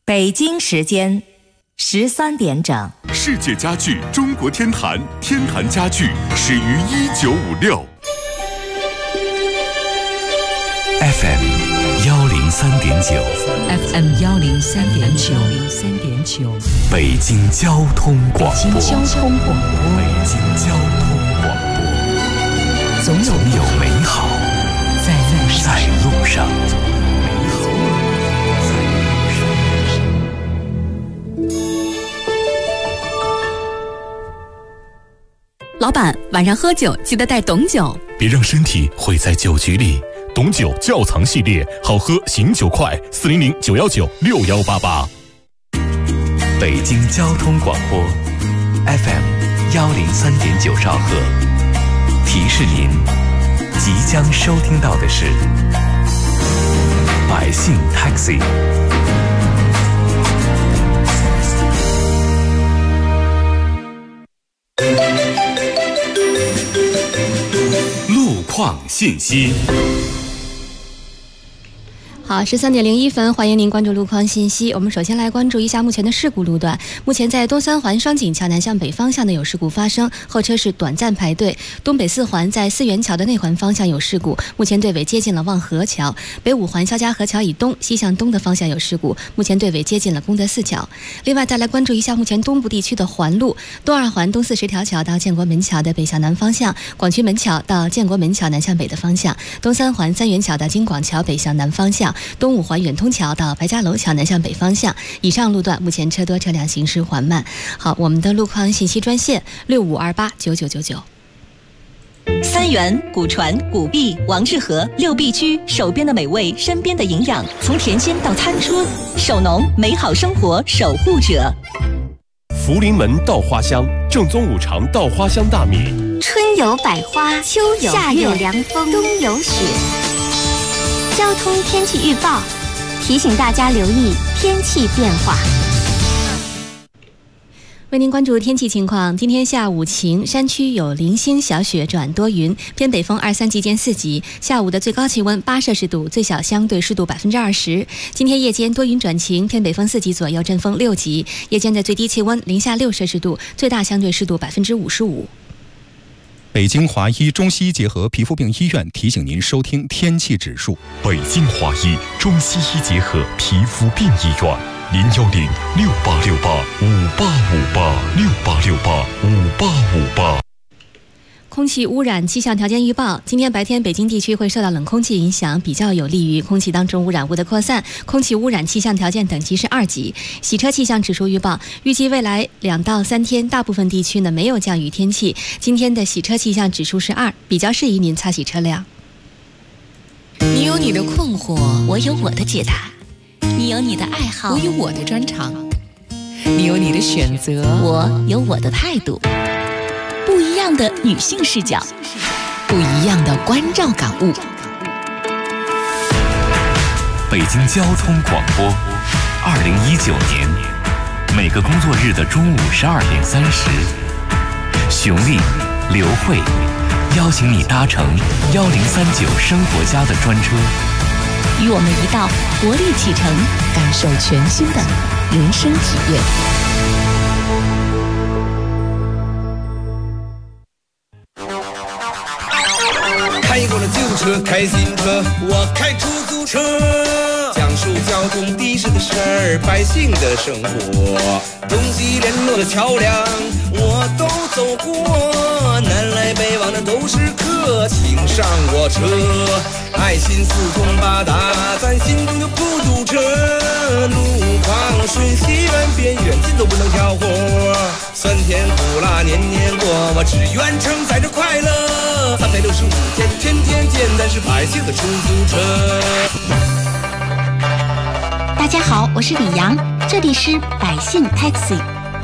北京时间13点整。 世界家具中国天坛，天坛家具始于1956。 FM 103.9 FM 103.9 北京交通广播。 北京交通广播。 北京交通广播。总有美好在路上。 老板，晚上喝酒记得带董酒， 别让身体毁在酒局里。董酒窖藏系列，好喝醒酒快，400-919-6188。北京交通广播 FM 103.9兆赫，提示您即将收听到的是百姓 Taxi。路况信息。 好，13:01，欢迎您关注路况信息。我们首先来关注一下目前的事故路段。目前在东三环双井桥南向北方向呢有事故发生，后车是短暂排队。东北四环在四元桥的内环方向有事故，目前队尾接近了望河桥。北五环肖家河桥以东西向东的方向有事故，目前队尾接近了功德寺桥。另外再来关注一下目前东部地区的环路，东二环东四十条桥到建国门桥的北向南方向，广渠门桥到建国门桥南向北的方向，东三环三元桥到京广桥北向南方向，东五环远通桥到白家楼桥南向北方向。以上路段目前车多，车辆行驶缓慢。好，我们的路况信息专线65289999。 三元、古传、古碧、王致和六必居，手边的美味，身边的营养，从甜心到餐桌，手农美好生活守护者。 福临门稻花香，正宗五常稻花香大米。 春有百花，秋有夏有凉风，冬有雪。交通天气预报提醒大家留意天气变化。 为您关注天气情况，今天下午晴，山区有零星小雪转多云，偏北风2-3级见4级。下午的最高气温8摄氏度，最小相对湿度20%。今天夜间多云转晴，偏北风4级左右，阵风6级。夜间的最低气温零下6摄氏度，最大相对湿度55%。 北京华医中西医结合皮肤病医院提醒您收听天气指数。 北京华医中西医结合皮肤病医院，010-6868-5858，6868-5858。 空气污染气象条件预报：今天白天北京地区会受到冷空气影响，比较有利于空气当中污染物的扩散，空气污染气象条件等级是2级。洗车气象指数预报：预计未来2到3天，大部分地区呢没有降雨天气。今天的洗车气象指数是2，比较适宜您擦洗车辆。 你有你的困惑， 我有我的解答；你有你的爱好， 我有我的专长；你有你的选择， 我有我的态度。不一样的女性视角， 不一样的关照感悟。 北京交通广播，2019年每个工作日的中午12点30，熊丽、刘慧邀请你搭乘1039生活家的专车， 与我们一道活力启程， 感受全新的人生体验。 开过了旧车，开新车，我开出租车，讲述交通的士的事儿，百姓的生活，东西联络的桥梁我都走过，南来北往的都是客，请上我车，爱心四通八达，咱心中就不堵车，路况顺西远边远近都不能挑活，酸甜苦辣年年过，我只愿承载着快乐，365天天天见，咱是百姓的出租车。 大家好，我是李阳，这里是百姓 Taxi。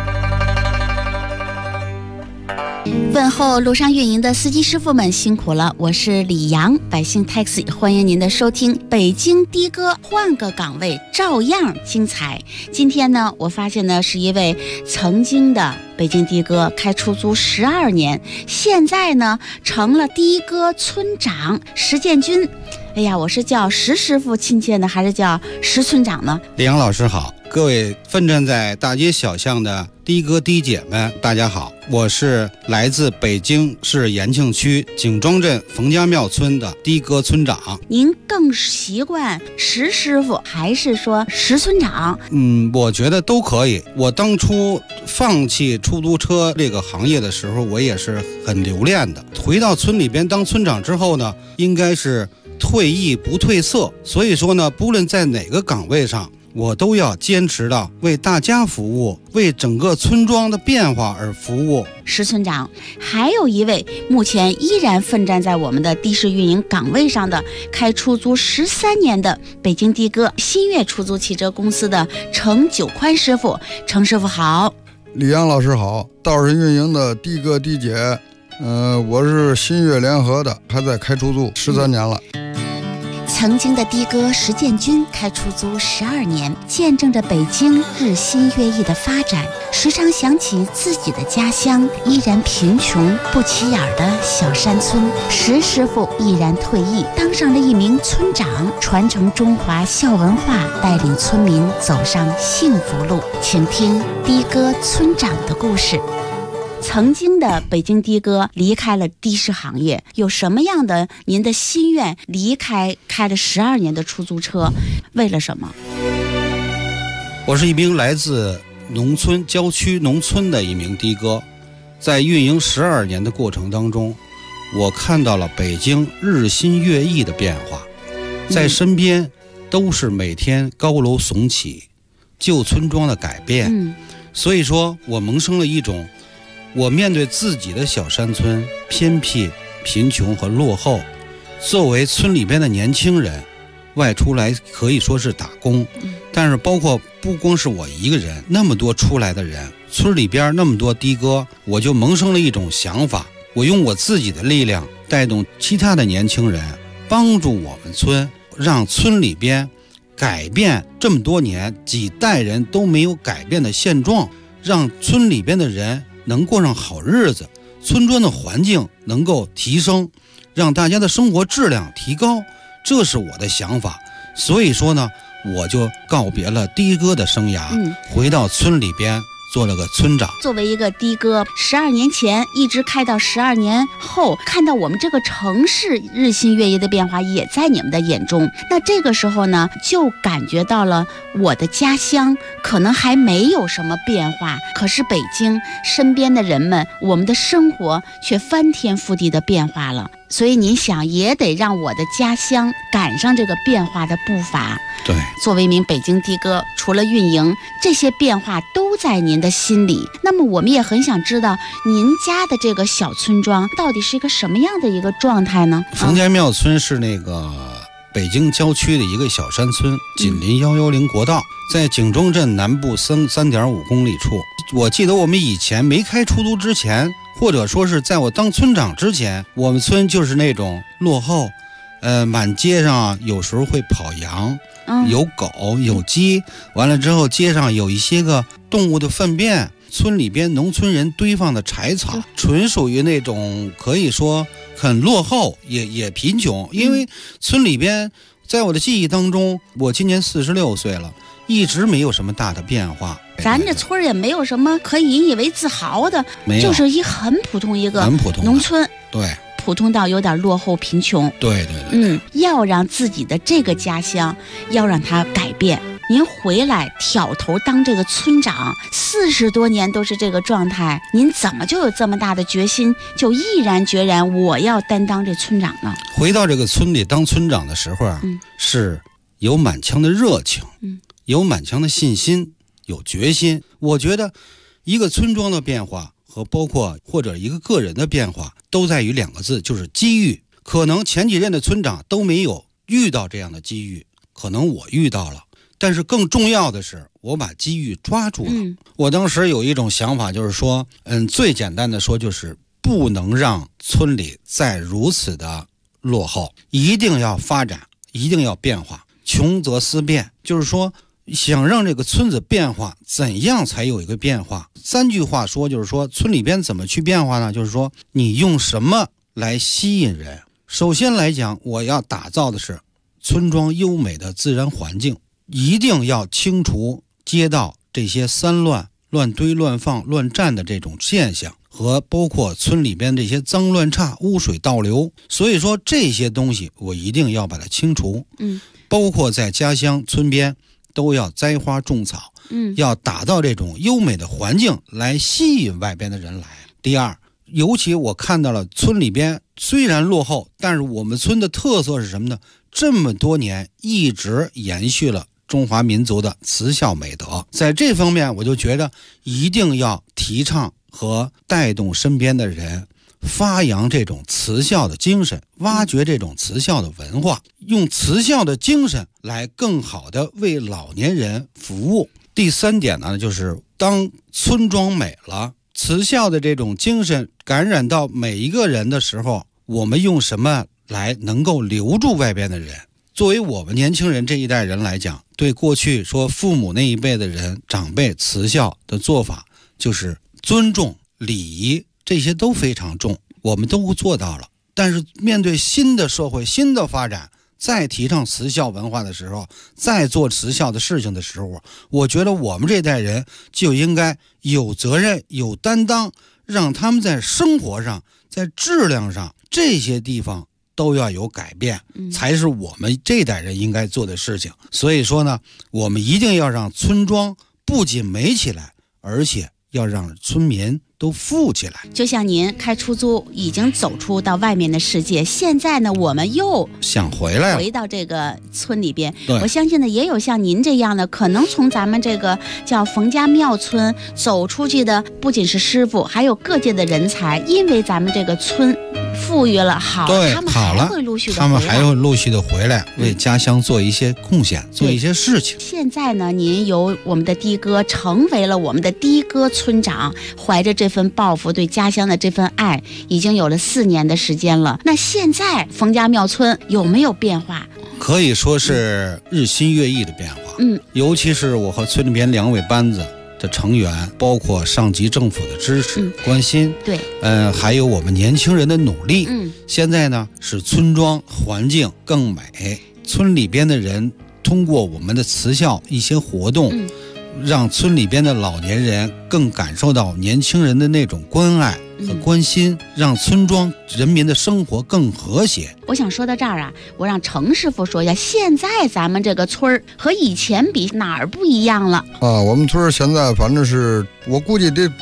问候路上运营的司机师傅们辛苦了，我是李阳，百姓 Taxi， 欢迎您的收听。北京的哥换个岗位照样精彩。今天呢，我发现呢是一位曾经的北京的哥，开出租12年，现在呢成了的哥村长石建军。哎呀，我是叫石师傅亲切呢，还是叫石村长呢？ 李阳老师好， 各位奋战在大街小巷的的哥的姐们，大家好，我是来自北京市延庆区景庄镇冯家庙村的的哥村长。 您更习惯石师傅还是说石村长？ 我觉得都可以。我当初放弃出租车这个行业的时候，我也是很留恋的。回到村里边当村长之后呢，应该是退役不褪色。所以说呢，不论在哪个岗位上，我都要坚持到为大家服务，为整个村庄的变化而服务。 石村长，还有一位目前依然奋战在我们的的士运营岗位上的，开出租13年的北京的哥新月出租汽车公司的程九宽师傅。程师傅好。 李阳老师好。道士运营的的哥的姐，我是新月联合的，还在开出租13年了。 曾经的的哥石建军开出租12年，见证着北京日新月异的发展，时常想起自己的家乡依然贫穷不起眼的小山村。石师傅毅然退役，当上了一名村长，传承中华孝文化，带领村民走上幸福路。请听的哥村长的故事。曾经的北京的哥离开了的士行业，有什么样的您的心愿？离开开了12年的出租车，为了什么？ 我是一名来自农村郊区农村的一名的哥，在运营12年的过程当中，我看到了北京日新月异的变化，在身边都是每天高楼耸起，旧村庄的改变。所以说我萌生了一种，我面对自己的小山村偏僻、贫穷和落后，作为村里边的年轻人外出来可以说是打工，但是包括不光是我一个人，那么多出来的人，村里边那么多的哥，我就萌生了一种想法，我用我自己的力量带动其他的年轻人，帮助我们村，让村里边改变这么多年几代人都没有改变的现状，让村里边的人能过上好日子，村庄的环境能够提升，让大家的生活质量提高，这是我的想法。所以说呢，我就告别了的哥的生涯，回到村里边做了个村长。 作为一个的哥，12年前一直开到12年后，看到我们这个城市日新月异的变化也在你们的眼中，那这个时候呢，就感觉到了我的家乡可能还没有什么变化，可是北京身边的人们，我们的生活却翻天覆地的变化了。所以您想也得让我的家乡赶上这个变化的步伐。 对， 作为一名北京的哥，除了运营，这些变化都在您的心里。那么我们也很想知道您家的这个小村庄到底是一个什么样的一个状态呢？ 冯家庙村是那个北京郊区的一个小山村，紧邻110国道，在景庄镇南部3.5公里处。我记得我们以前没开出租之前，或者说是在我当村长之前，我们村就是那种落后，满街上有时候会跑羊，有狗有鸡，完了之后街上有一些个动物的粪便，村里边农村人堆放的柴草，纯属于那种可以说很落后，也贫穷。因为村里边在我的记忆当中，我今年46岁了，一直没有什么大的变化。 咱这村也没有什么可以引以为自豪的，就是一很普通一个农村， 对， 普通到有点落后贫穷。 对对对， 要让自己的这个家乡要让它改变。您回来挑头当这个村长40多年都是这个状态，您怎么就有这么大的决心，就毅然决然我要担当这村长呢？ 回到这个村里当村长的时候啊，是有满腔的热情，有满腔的信心，有决心。我觉得一个村庄的变化和包括或者一个个人的变化都在于2个字，就是机遇。可能前几任的村长都没有遇到这样的机遇，可能我遇到了，但是更重要的是我把机遇抓住了。我当时有一种想法，就是说最简单的说，就是不能让村里再如此的落后，一定要发展，一定要变化。穷则思变，就是说想让这个村子变化，怎样才有一个变化？3句话说，就是说村里边怎么去变化呢？就是说你用什么来吸引人。首先来讲，我要打造的是村庄优美的自然环境，一定要清除街道这些三乱、乱堆乱放乱站的这种现象，和包括村里边这些脏乱差、污水倒流，所以说这些东西我一定要把它清除。包括在家乡村边都要栽花种草，要打造这种优美的环境来吸引外边的人来。第二，尤其我看到了村里边虽然落后，但是我们村的特色是什么呢？这么多年一直延续了中华民族的慈孝美德，在这方面我就觉得一定要提倡和带动身边的人发扬这种慈孝的精神，挖掘这种慈孝的文化，用慈孝的精神来更好的为老年人服务。第三点呢，就是当村庄美了，慈孝的这种精神感染到每一个人的时候，我们用什么来能够留住外边的人？作为我们年轻人这一代人来讲，对过去说父母那一辈的人长辈慈孝的做法，就是尊重礼仪，这些都非常重，我们都做到了。但是面对新的社会、新的发展，再提倡慈孝文化的时候，再做慈孝的事情的时候，我觉得我们这代人就应该有责任、有担当，让他们在生活上、在质量上这些地方都要有改变，才是我们这代人应该做的事情。所以说呢，我们一定要让村庄不仅美起来，而且要让村民都富起来。 就像您开出租已经走出到外面的世界，现在呢我们又想回来了， 回到这个村里边。 对， 我相信呢也有像您这样的，可能从咱们这个叫冯家庙村走出去的不仅是师傅，还有各界的人才，因为咱们这个村富裕了，好， 对， 他们还会陆续的回来， 他们还会陆续的回来，为家乡做一些贡献，做一些事情。 现在呢，您由我们的的哥成为了我们的的哥村长，怀着这份抱负，对家乡的这份爱，已经有了4年的时间了。那现在冯家庙村有没有变化？ 可以说是日新月异的变化。尤其是我和村里边2位班子的成员，包括上级政府的支持、关心， 对， 还有我们年轻人的努力，现在呢使村庄环境更美，村里边的人通过我们的慈孝一些活动，让村里边的老年人更感受到年轻人的那种关爱和关心，让村庄人民的生活更和谐。 我想说到这儿啊，我让程师傅说一下，现在咱们这个村儿和以前比哪儿不一样了啊？我们村现在反正是我估计这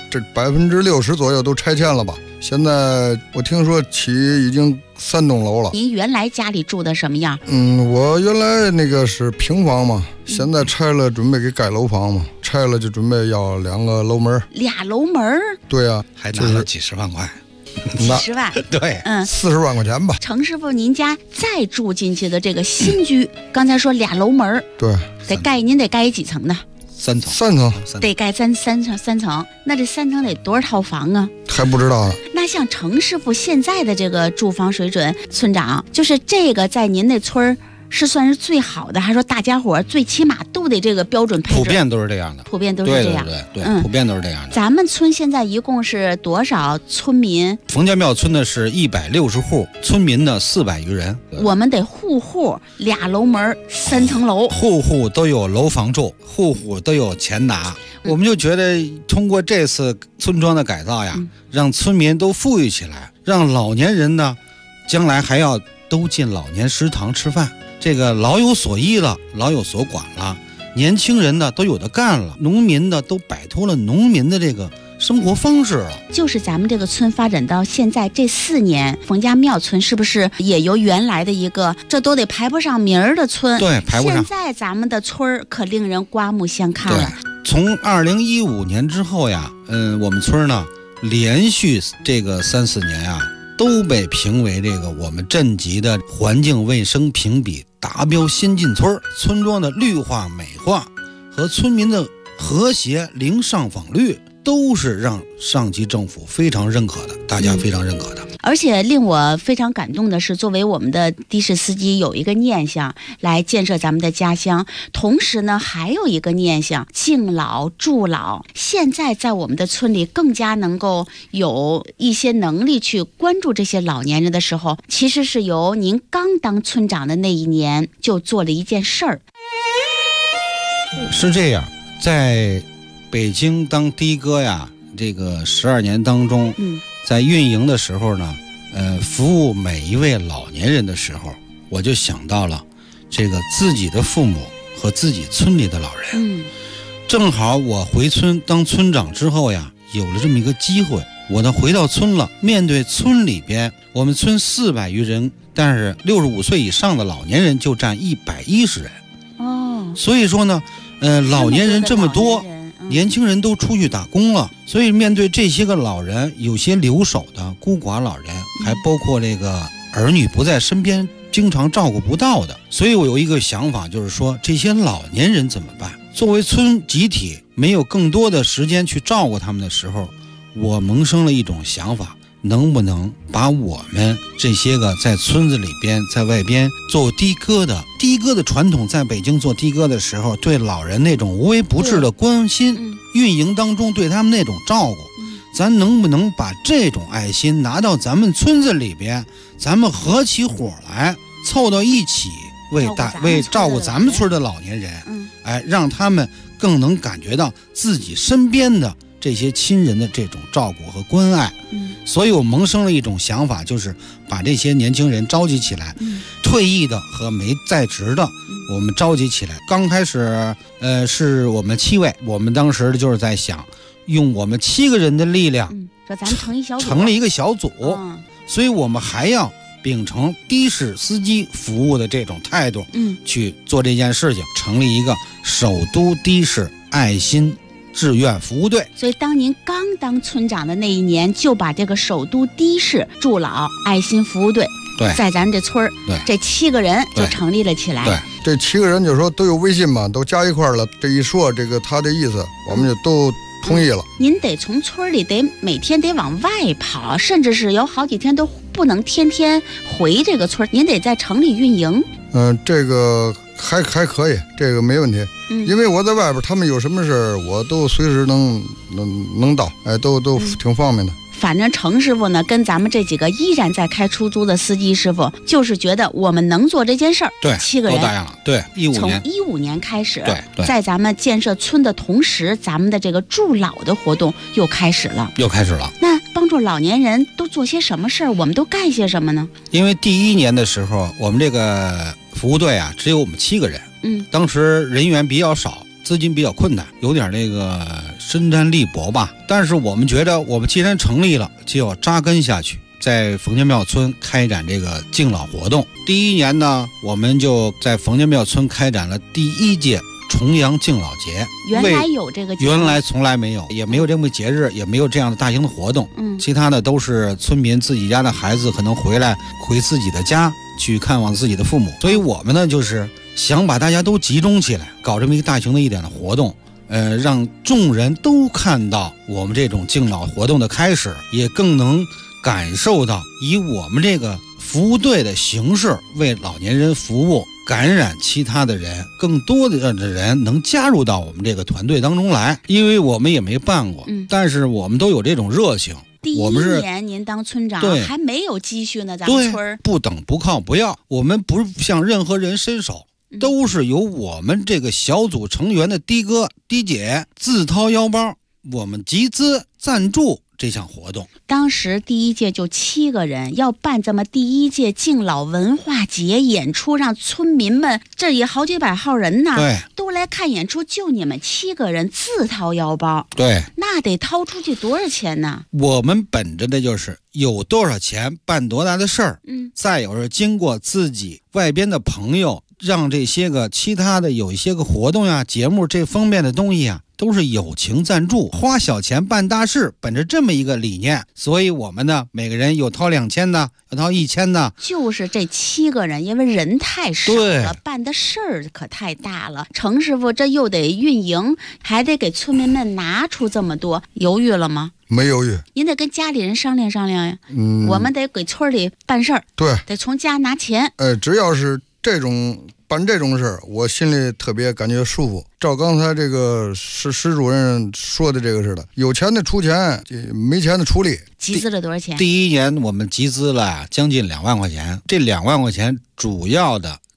60%左右都拆迁了吧。现在我听说起已经3栋楼了。 您原来家里住的什么样？ 我原来那个是平房嘛，现在拆了准备给盖楼房嘛，拆了就准备要2个楼门 ，2楼门。 对啊， 还拿了几十万块。 几十万， 对 ，40万块钱吧。 程师傅，您家再住进去的这个新居，刚才说2楼门， 对， 您得盖几层呢 ？3层， 得盖3层。那这3层得多少套房啊？ 还不知道呢。 那像程师傅现在的这个住房水准，村长就是这个在您那村儿是算是最好的，还说大家伙最起码都得这个标准配置？ 普遍都是这样的， 普遍都是这样。 对，普遍都是这样的。 咱们村现在一共是多少村民？ 冯家庙村呢是160户，村民呢400余人。 我们得户2楼门3层楼， 户户都有楼房住，户户都有钱拿。我们就觉得通过这次村庄的改造呀，让村民都富裕起来，让老年人呢将来还要都进老年食堂吃饭，这个老有所依了，老有所管了，年轻人呢都有的干了，农民呢都摆脱了农民的这个生活方式了。 就是咱们这个村发展到现在这4年，冯家庙村是不是也由原来的一个这都得排不上名儿的村， 对，排不上， 现在咱们的村可令人刮目相看了。 从2015年之后呀，我们村呢连续这个3-4年呀，都被评为这个我们镇级的环境卫生评比达标先进村。村庄的绿化美化和村民的和谐零上访率都是让上级政府非常认可的，大家非常认可的。 而且令我非常感动的是，作为我们的的士司机有一个念想来建设咱们的家乡，同时呢还有一个念想敬老助老。现在在我们的村里更加能够有一些能力去关注这些老年人的时候，其实是由您刚当村长的那一年就做了一件事儿。 是这样， 在北京当的哥呀，这个12年当中，在运营的时候呢，服务每一位老年人的时候，我就想到了这个自己的父母和自己村里的老人。正好我回村当村长之后呀，有了这么一个机会，我呢回到村了，面对村里边我们村400余人，但是65岁以上的老年人就占110人。所以说呢，老年人这么多，年轻人都出去打工了，所以面对这些个老人，有些留守的孤寡老人，还包括这个儿女不在身边，经常照顾不到的。所以我有一个想法，就是说这些老年人怎么办？作为村集体没有更多的时间去照顾他们的时候，我萌生了一种想法，能不能把我们这些个在村子里边在外边做的哥的传统，在北京做的哥的时候对老人那种无微不至的关心，运营当中对他们那种照顾，咱能不能把这种爱心拿到咱们村子里边，咱们合起伙来凑到一起为照顾咱们村的老年人，让他们更能感觉到自己身边的这些亲人的这种照顾和关爱。所以我萌生了一种想法，就是把这些年轻人召集起来，退役的和没在职的我们召集起来。刚开始是我们7位，我们当时就是在想用我们7个人的力量， 说咱成一小组， 成了一个小组。所以我们还要秉承的士司机服务的这种态度，去做这件事情，成立一个首都的士爱心志愿服务队。 所以当您刚当村长的那一年，就把这个首都的士助老爱心服务队，在咱这村儿，这7个人就成立了起来。 这7个人就说都有微信嘛，都加一块了。这一说这个他的意思，我们就都同意了。 您得从村里每天得往外跑，甚至是有好几天都不能天天回这个村，您得在城里运营。 这个还可以，这个没问题。因为我在外边，他们有什么事我都随时能到，都挺方便的。 反正程师傅呢，跟咱们这几个依然在开出租的司机师傅，就是觉得我们能做这件事儿。 对 ，7个人都答应了。对，15年， 从15年开始， 对， 在咱们建设村的同时，咱们的这个助老的活动又开始了。那帮助老年人都做些什么事儿？我们都干些什么呢？ 因为第1年的时候，我们这个服务队啊，只有我们7个人。当时人员比较少，资金比较困难，有点那个身沾力薄吧。但是我们觉得，我们既然成立了，就要扎根下去，在冯家庙村开展这个敬老活动。第1年呢，我们就在冯家庙村开展了第1届重阳敬老节。 原来有这个节日？ 原来从来没有，也没有这么节日，也没有这样的大型的活动。其他的都是村民自己家的孩子可能回自己的家去看望自己的父母。所以我们呢，就是想把大家都集中起来，搞这么一个大型的一点的活动，让众人都看到我们这种敬老活动的开始，也更能感受到以我们这个服务队的形式为老年人服务，感染其他的人，更多的人能加入到我们这个团队当中来。因为我们也没办过，但是我们都有这种热情。 第1年您当村长还没有积蓄呢，咱们村不等不靠不要，我们不向任何人伸手，都是由我们这个小组成员的的哥的姐自掏腰包，我们集资赞助这项活动。 当时第1届就7个人，要办这么第1届敬老文化节演出，让村民们这也好几百号人呢，都来看演出，就你们7个人自掏腰包，那得掏出去多少钱呢？ 我们本着的就是有多少钱办多大的事儿，再有是经过自己外边的朋友，让这些个其他的有一些个活动呀、节目这方面的东西啊，都是友情赞助，花小钱办大事，本着这么一个理念。所以我们呢，每个人有掏2000的，有掏1000的。 就是这7个人，因为人太少了，办的事儿可太大了。程师傅这又得运营，还得给村民们拿出这么多，犹豫了吗？ 没犹豫。 您得跟家里人商量商量呀。我们得给村里办事儿，得从家拿钱。 只要是办这种事儿，我心里特别感觉舒服。照刚才这个石主任说的这个似的，有钱的出钱，没钱的出力。 集资了多少钱？ 第1年我们集资了将近2万块钱，这2万块钱主要的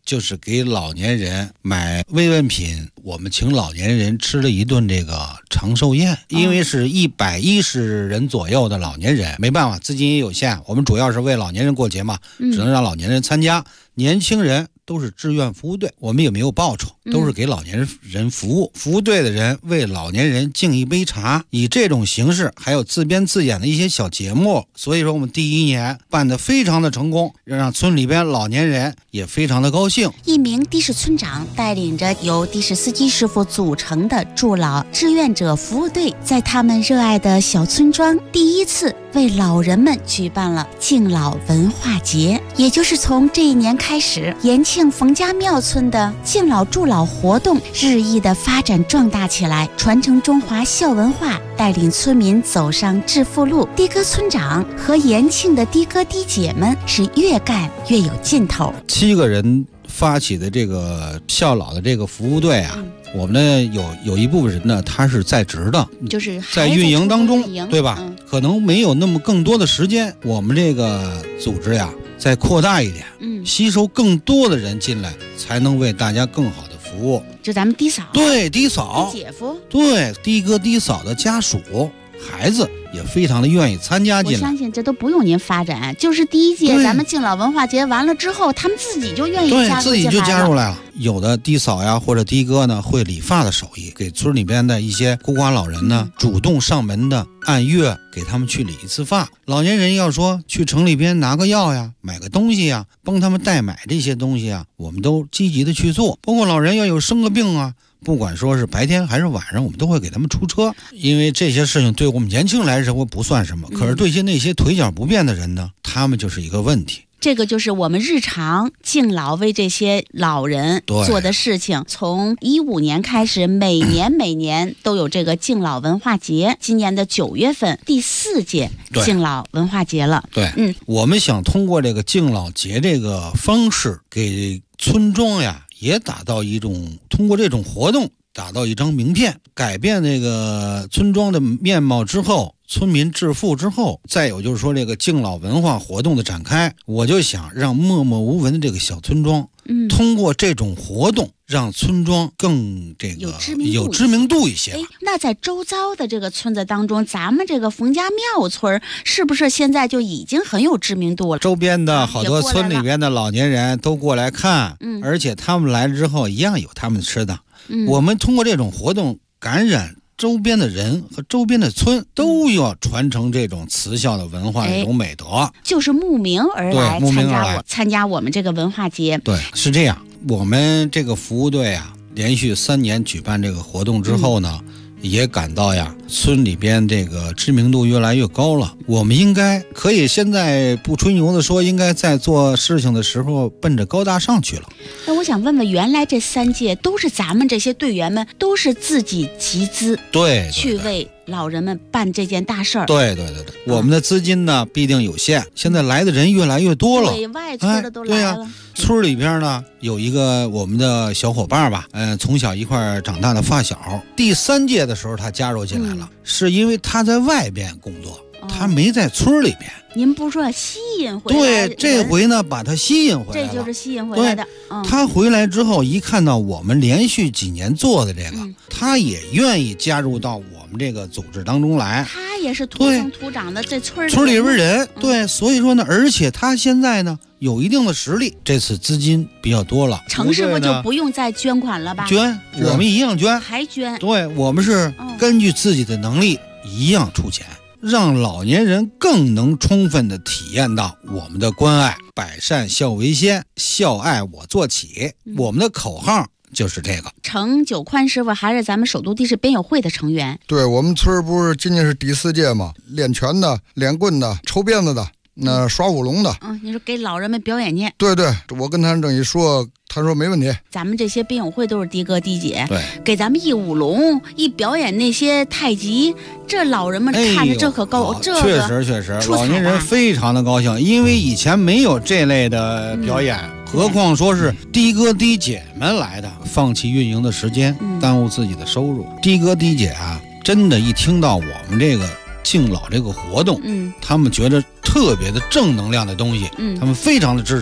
就是给老年人买慰问品，我们请老年人吃了一顿这个长寿宴，因为是110人左右的老年人，没办法，资金也有限，我们主要是为老年人过节嘛，只能让老年人参加，年轻人都是志愿服务队，我们也没有报酬，都是给老年人服务。服务队的人为老年人敬一杯茶，以这种形式，还有自编自演的一些小节目。所以说我们第1年办得非常的成功，让村里边老年人也非常的高兴。 一名的士村长带领着由的士司机师傅组成的助老志愿者服务队，在他们热爱的小村庄第一次为老人们举办了敬老文化节，也就是从这一年开始，延庆冯家庙村的敬老助老活动日益的发展壮大起来，传承中华孝文化，带领村民走上致富路。的哥村长和延庆的的哥的姐们是越干越有劲头。 7个人发起的这个孝老的这个服务队啊，我们呢有一部分人呢，他是在职的， 就是在运营当中，对吧？可能没有那么更多的时间，我们这个组织呀，再扩大一点，吸收更多的人进来，才能为大家更好的服务。 就咱们的嫂， 对，的嫂， 的姐夫， 对，的哥的嫂的家属，孩子也非常的愿意参加进来。 我相信这都不用您发展，就是第1届咱们敬老文化节完了之后，他们自己就愿意加入进来了， 对，自己就加入来了。有的的嫂呀或者的哥呢，会理发的手艺，给村里边的一些孤寡老人呢，主动上门的按月给他们去理一次发。老年人要说去城里边拿个药呀，买个东西呀，帮他们代买这些东西啊，我们都积极的去做。包括老人要有生个病啊，不管说是白天还是晚上，我们都会给他们出车。因为这些事情对我们年轻人来说不算什么，可是对那些腿脚不便的人呢，他们就是一个问题。 这个就是我们日常敬老为这些老人做的事情。从15年开始，每年都有这个敬老文化节。今年的9月份，第4届敬老文化节了。 对，我们想通过这个敬老节这个方式，给村庄呀也通过这种活动打到一张名片，改变这个村庄的面貌之后，村民致富之后，再有就是说这个敬老文化活动的展开，我就想让默默无闻的这个小村庄，通过这种活动让村庄更这个有知名度一些。 那在周遭的这个村子当中，咱们这个冯家庙村是不是现在就已经很有知名度了？ 周边的好多村里边的老年人都过来看，而且他们来了之后一样有他们吃的。我们通过这种活动感染周边的人和周边的村，都要传承这种慈孝的文化，这种美德， 就是慕名而来参加我们这个文化节。 对，是这样。我们这个服务队啊，连续3年举办这个活动之后呢，也感到呀，村里边这个知名度越来越高了。我们应该可以现在不吹牛的说，应该在做事情的时候奔着高大上去了。 那我想问问，原来这3届都是咱们这些队员们都是自己集资， 对， 去为老人们办这件大事儿。 对，我们的资金呢必定有限，现在来的人越来越多了， 对，外村的都来了。 村里边呢有一个我们的小伙伴吧，从小一块长大的发小，第3届的时候他加入进来了，是因为他在外边工作，他没在村里边。 您不说吸引回来？ 对，这回呢把他吸引回来了， 这就是吸引回来的。 他回来之后一看到我们连续几年做的这个，他也愿意加入到我们这个组织当中来。 他也是土生土长的这村里边人，对，所以说呢，而且他现在呢有一定的实力，这次资金比较多了， 程师傅就不用再捐款了吧？ 捐，我们一样捐， 还捐。 对，我们是根据自己的能力一样出钱，让老年人更能充分的体验到我们的关爱。百善孝为先，孝爱我做起，我们的口号就是这个。 程九宽师傅还是咱们首都的士编友会的成员。 对，我们村不是今年是第4届嘛，练拳的、练棍的、抽鞭子的，那耍舞龙的。 你说给老人们表演去。 对，我跟他这一说，他说没问题。 咱们这些编友会都是的哥的姐， 对， 给咱们一舞龙，一表演那些太极，这老人们看着这可高，这个确实，老年人非常的高兴，因为以前没有这类的表演。何况说是的哥的姐们来的，放弃运营的时间，耽误自己的收入。的哥的姐啊，真的一听到我们这个敬老这个活动，他们觉得特别的正能量的东西，他们非常的支持。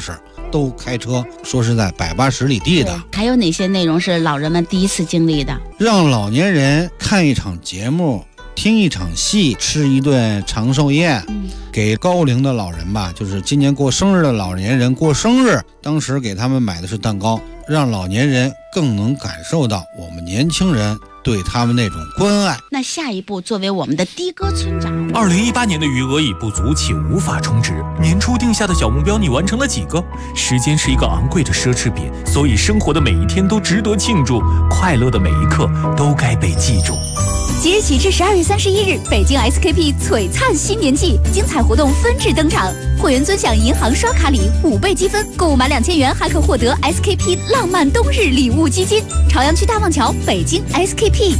都开车，说实在180里地的。 还有哪些内容是老人们第一次经历的？ 让老年人看一场节目，听一场戏，吃一顿长寿宴，给高龄的老人吧，就是今年过生日的老年人过生日，当时给他们买的是蛋糕，让老年人更能感受到我们年轻人对他们那种关爱。 那下一步，作为我们的的哥村长 ，2018年的余额已不足，且无法充值。年初定下的小目标，你完成了几个？时间是一个昂贵的奢侈品，所以生活的每一天都值得庆祝，快乐的每一刻都该被记住。 即日起至12月31日，北京 SKP 璀璨新年季，精彩活动纷至登场，会员尊享银行刷卡礼5倍积分，购物满2000元还可获得 SKP 浪漫冬日礼物基金。朝阳区大望桥，北京 SKP。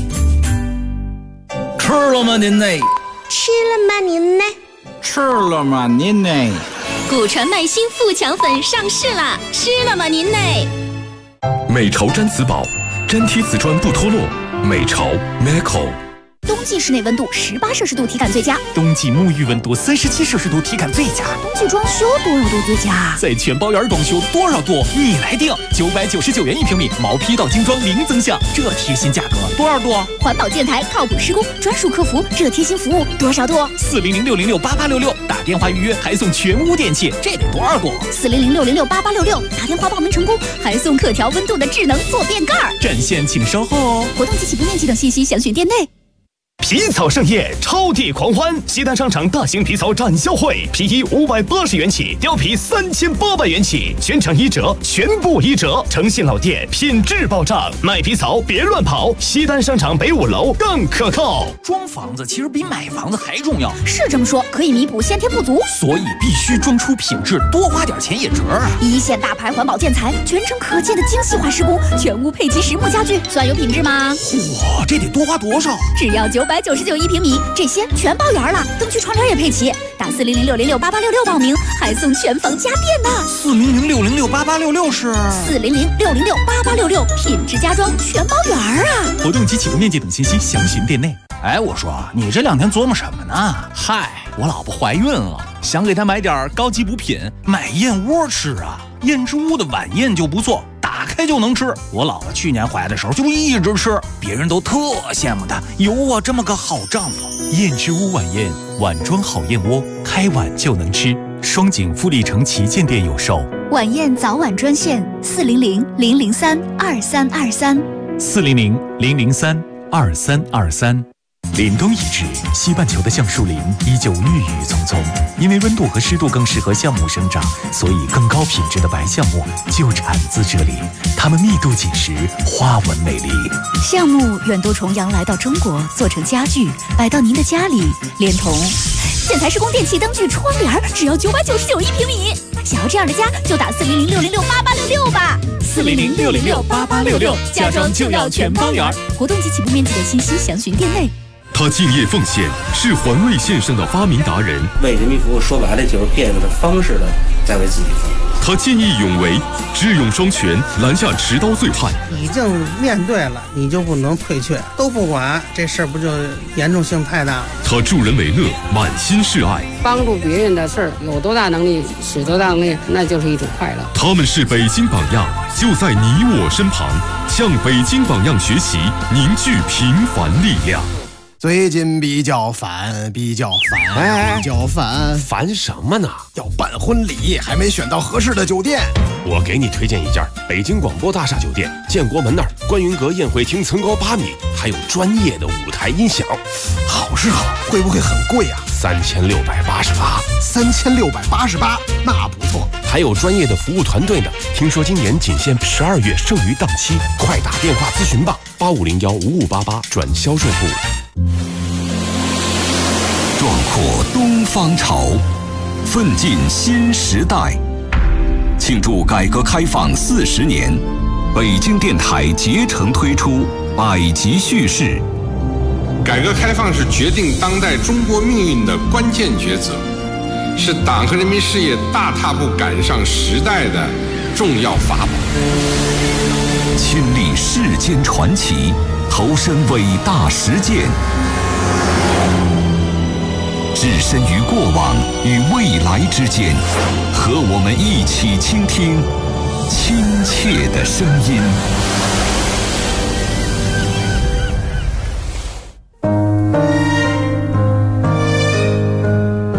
吃了吗您呢？ 吃了吗您呢？ 吃了吗您呢？ 古传麦新富强粉上市啦！吃了吗您呢？ 美潮毡瓷宝，粘贴瓷砖不脱落。美潮 Meco。 冬季室内温度18摄氏度体感最佳， 冬季沐浴温度37摄氏度体感最佳， 冬季装修多少度最佳？ 在全包园装修多少度？你来定，999元1平米，毛坯到精装零增项，这贴心价格多少度？ 环保建材，靠谱施工，专属客服，这贴心服务多少度 ？400-606-8866，打电话预约还送全屋电器，这得多少度 ？400-606-8866，打电话报名成功还送可调温度的智能坐便盖。 展现请稍后哦。 活动及起步面积等信息详询店内。 皮草盛宴，超地狂欢！西单商场大型皮草展销会，皮衣580元起，貂皮3800元起，全场1折，全部1折。诚信老店，品质保障，卖皮草别乱跑。西单商场北5楼更可靠。 装房子其实比买房子还重要， 是这么说，可以弥补先天不足， 所以必须装出品质，多花点钱也值啊！ 一线大牌环保建材，全程可见的精细化施工，全屋配齐实木家具，算有品质吗？ 哇，这得多花多少？ 只要999一平米，这些全包圆了，灯具窗帘也配齐。打400-606-8866报名，还送全房家电呢。 400-606-8866是 400-606-8866，品质家装全包圆啊！ 活动及起步面积等信息详询店内。 哎，我说你这2天琢磨什么呢？ 嗨，我老婆怀孕了，想给她买点高级补品，买燕窝吃啊。燕之屋的晚宴就不错，打开就能吃。我老婆去年怀的时候就一直吃，别人都特羡慕她有我这么个好丈夫。燕之屋晚宴，碗装好燕窝，开碗就能吃。双井富力城旗舰店有售。 晚宴早晚专线400-003-2323 400-003-2323。凛冬已至，西半球的橡树林依旧郁郁葱葱。因为温度和湿度更适合橡木生长，所以更高品质的白橡木就产自这里。它们密度紧实，花纹美丽。 橡木远渡重洋来到中国，做成家具，摆到您的家里，连同建材施工、电器、灯具、窗帘，只要999一平米。想要这样的家，就打400-606-8866吧。 400-606-8866，家装就要全包圆。 活动及起步面积的信息详询店内。 他敬业奉献，是环卫线上的发明达人。 为人民服务，说白了就是变个方式的在为自己服务。 他见义勇为，智勇双全，拦下持刀醉汉。 已经面对了，你就不能退却，都不管，这事儿不就严重性太大？ 他助人为乐，满心是爱。 帮助别人的事儿，有多大能力使多大能力，那就是一种快乐。 他们是北京榜样，就在你我身旁，向北京榜样学习，凝聚平凡力量。 最近比较烦， 烦什么呢？ 要办婚礼，还没选到合适的酒店。 我给你推荐一家北京广播大厦酒店，建国门那儿观云阁宴会厅层高8米，还有专业的舞台音响。 好是好，会不会很贵啊？3688，那不错。 还有专业的服务团队呢。听说今年仅限12月剩余档期，快打电话咨询吧，8501-5588转销售部。 壮阔东方潮，奋进新时代。庆祝改革开放40年，北京电台竭诚推出百集叙事。 改革开放是决定当代中国命运的关键抉择，是党和人民事业大踏步赶上时代的重要法宝。 亲历世间传奇，投身伟大实践。 置身于过往与未来之间，和我们一起倾听亲切的声音。